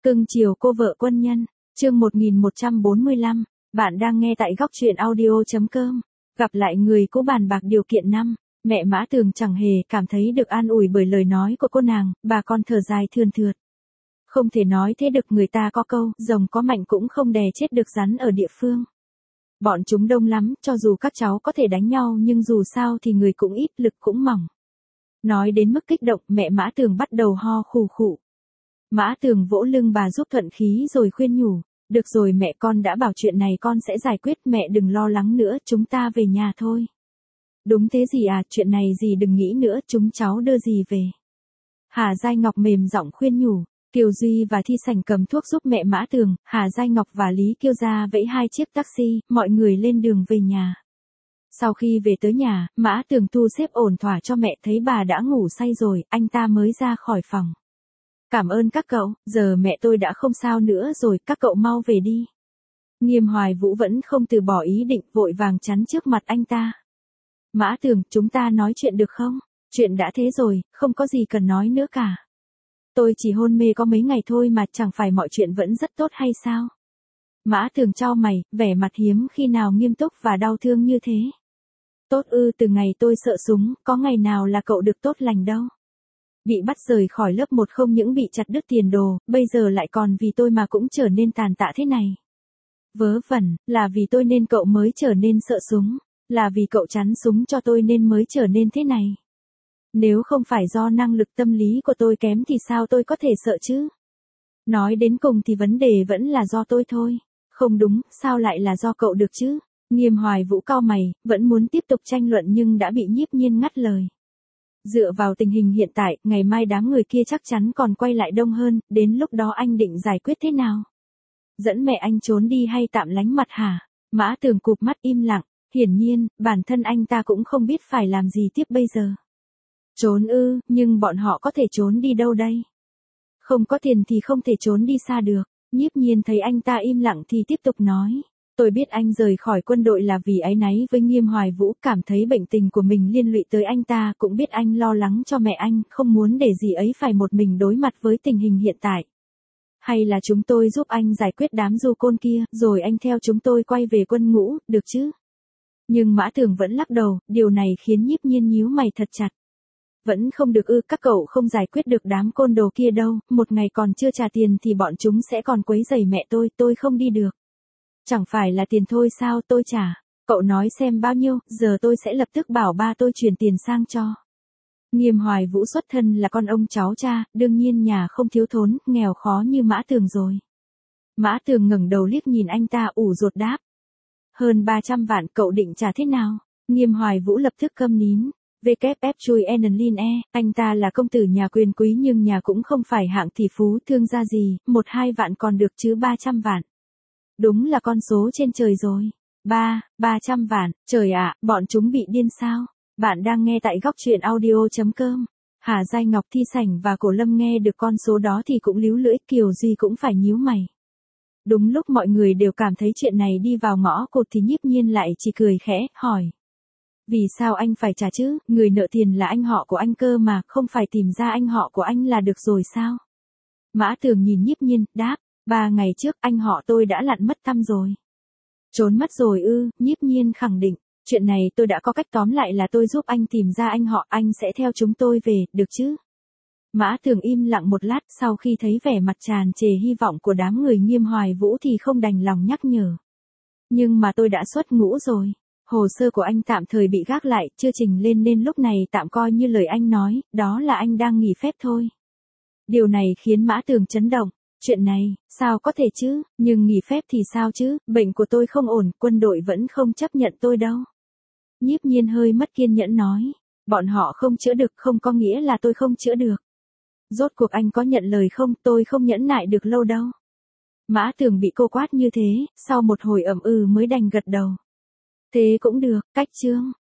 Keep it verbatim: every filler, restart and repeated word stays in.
Cưng chiều cô vợ quân nhân, chương một nghìn một trăm bốn mươi lăm, bạn đang nghe tại góc truyện audio.com. Gặp lại người cũ bàn bạc điều kiện năm, mẹ Mã Tường chẳng hề cảm thấy được an ủi bởi lời nói của cô nàng, bà con thở dài thườn thượt. Không thể nói thế được, người ta có câu, rồng có mạnh cũng không đè chết được rắn ở địa phương. Bọn chúng đông lắm, cho dù các cháu có thể đánh nhau nhưng dù sao thì người cũng ít, lực cũng mỏng. Nói đến mức kích động, mẹ Mã Tường bắt đầu ho khù khụ. Mã Tường vỗ lưng bà giúp thuận khí rồi khuyên nhủ, được rồi mẹ, con đã bảo chuyện này con sẽ giải quyết, mẹ đừng lo lắng nữa, chúng ta về nhà thôi. Đúng thế gì à, chuyện này gì đừng nghĩ nữa, chúng cháu đưa gì về. Hà Giai Ngọc mềm giọng khuyên nhủ. Kiều Duy và Thi Sảnh cầm thuốc giúp mẹ Mã Tường, Hà Giai Ngọc và Lý Kiêu Gia vẫy hai chiếc taxi, mọi người lên đường về nhà. Sau khi về tới nhà, Mã Tường thu xếp ổn thỏa cho mẹ, thấy bà đã ngủ say rồi, anh ta mới ra khỏi phòng. Cảm ơn các cậu, giờ mẹ tôi đã không sao nữa rồi, các cậu mau về đi. Nghiêm Hoài Vũ vẫn không từ bỏ ý định, vội vàng chắn trước mặt anh ta. Mã Tường, chúng ta nói chuyện được không? Chuyện đã thế rồi, không có gì cần nói nữa cả. Tôi chỉ hôn mê có mấy ngày thôi mà, chẳng phải mọi chuyện vẫn rất tốt hay sao? Mã Tường chau mày, vẻ mặt hiếm khi nào nghiêm túc và đau thương như thế. Tốt ư, từ ngày tôi sợ súng, có ngày nào là cậu được tốt lành đâu. Bị bắt rời khỏi lớp một không những bị chặt đứt tiền đồ, bây giờ lại còn vì tôi mà cũng trở nên tàn tạ thế này. Vớ vẩn, là vì tôi nên cậu mới trở nên sợ súng, là vì cậu chắn súng cho tôi nên mới trở nên thế này. Nếu không phải do năng lực tâm lý của tôi kém thì sao tôi có thể sợ chứ? Nói đến cùng thì vấn đề vẫn là do tôi thôi. Không đúng, sao lại là do cậu được chứ? Nghiêm Hoài Vũ cau mày, vẫn muốn tiếp tục tranh luận nhưng đã bị Nhiếp Nhiên ngắt lời. Dựa vào tình hình hiện tại, ngày mai đám người kia chắc chắn còn quay lại đông hơn, đến lúc đó anh định giải quyết thế nào? Dẫn mẹ anh trốn đi hay tạm lánh mặt hả? Mã Tường cụp mắt im lặng, hiển nhiên, bản thân anh ta cũng không biết phải làm gì tiếp bây giờ. Trốn ư, nhưng bọn họ có thể trốn đi đâu đây? Không có tiền thì không thể trốn đi xa được. Nhiếp Nhiên thấy anh ta im lặng thì tiếp tục nói. Tôi biết anh rời khỏi quân đội là vì áy náy với Nghiêm Hoài Vũ, cảm thấy bệnh tình của mình liên lụy tới anh ta, cũng biết anh lo lắng cho mẹ anh, không muốn để dì ấy phải một mình đối mặt với tình hình hiện tại. Hay là chúng tôi giúp anh giải quyết đám du côn kia, rồi anh theo chúng tôi quay về quân ngũ, được chứ? Nhưng Mã Tường vẫn lắc đầu, điều này khiến Nhiếp Nhiên nhíu mày thật chặt. Vẫn không được ư, các cậu không giải quyết được đám côn đồ kia đâu, một ngày còn chưa trả tiền thì bọn chúng sẽ còn quấy rầy mẹ tôi, tôi không đi được. Chẳng phải là tiền thôi sao, tôi trả. Cậu nói xem bao nhiêu, giờ tôi sẽ lập tức bảo ba tôi chuyển tiền sang cho. Nghiêm Hoài Vũ xuất thân là con ông cháu cha, đương nhiên nhà không thiếu thốn, nghèo khó như Mã Tường rồi. Mã Tường ngẩng đầu liếc nhìn anh ta, ủ rột đáp. Hơn ba trăm vạn, cậu định trả thế nào? Nghiêm Hoài Vũ lập tức câm nín. vê kép ép chui Enlin E, anh ta là công tử nhà quyền quý nhưng nhà cũng không phải hạng tỷ phú thương gia gì, một hai vạn còn được chứ ba trăm vạn. Đúng là con số trên trời rồi. Ba, ba trăm vạn, trời ạ, bọn chúng bị điên sao? Bạn đang nghe tại góc truyện audio.com. Hà Giai Ngọc, Thi Sảnh và Cổ Lâm nghe được con số đó thì cũng líu lưỡi, Kiều Duy cũng phải nhíu mày. Đúng lúc mọi người đều cảm thấy chuyện này đi vào ngõ cụt thì Nhiếp Nhiên lại chỉ cười khẽ, hỏi. Vì sao anh phải trả chứ, người nợ tiền là anh họ của anh cơ mà, không phải tìm ra anh họ của anh là được rồi sao? Mã Tường nhìn Nhiếp Nhiên, đáp, ba ngày trước anh họ tôi đã lặn mất tăm rồi. Trốn mất rồi ư, Nhiếp Nhiên khẳng định, chuyện này tôi đã có cách, tóm lại là tôi giúp anh tìm ra anh họ, anh sẽ theo chúng tôi về, được chứ? Mã Tường im lặng một lát, sau khi thấy vẻ mặt tràn trề hy vọng của đám người Nghiêm Hoài Vũ thì không đành lòng nhắc nhở. Nhưng mà tôi đã xuất ngũ rồi. Hồ sơ của anh tạm thời bị gác lại, chưa trình lên nên lúc này tạm coi như lời anh nói, đó là anh đang nghỉ phép thôi. Điều này khiến Mã Tường chấn động. Chuyện này, sao có thể chứ, nhưng nghỉ phép thì sao chứ, bệnh của tôi không ổn, quân đội vẫn không chấp nhận tôi đâu. Nhiếp Nhiên hơi mất kiên nhẫn nói, bọn họ không chữa được không có nghĩa là tôi không chữa được. Rốt cuộc anh có nhận lời không, tôi không nhẫn nại được lâu đâu. Mã Tường bị cô quát như thế, sau một hồi ậm ừ mới đành gật đầu. Thế cũng được, cách chương.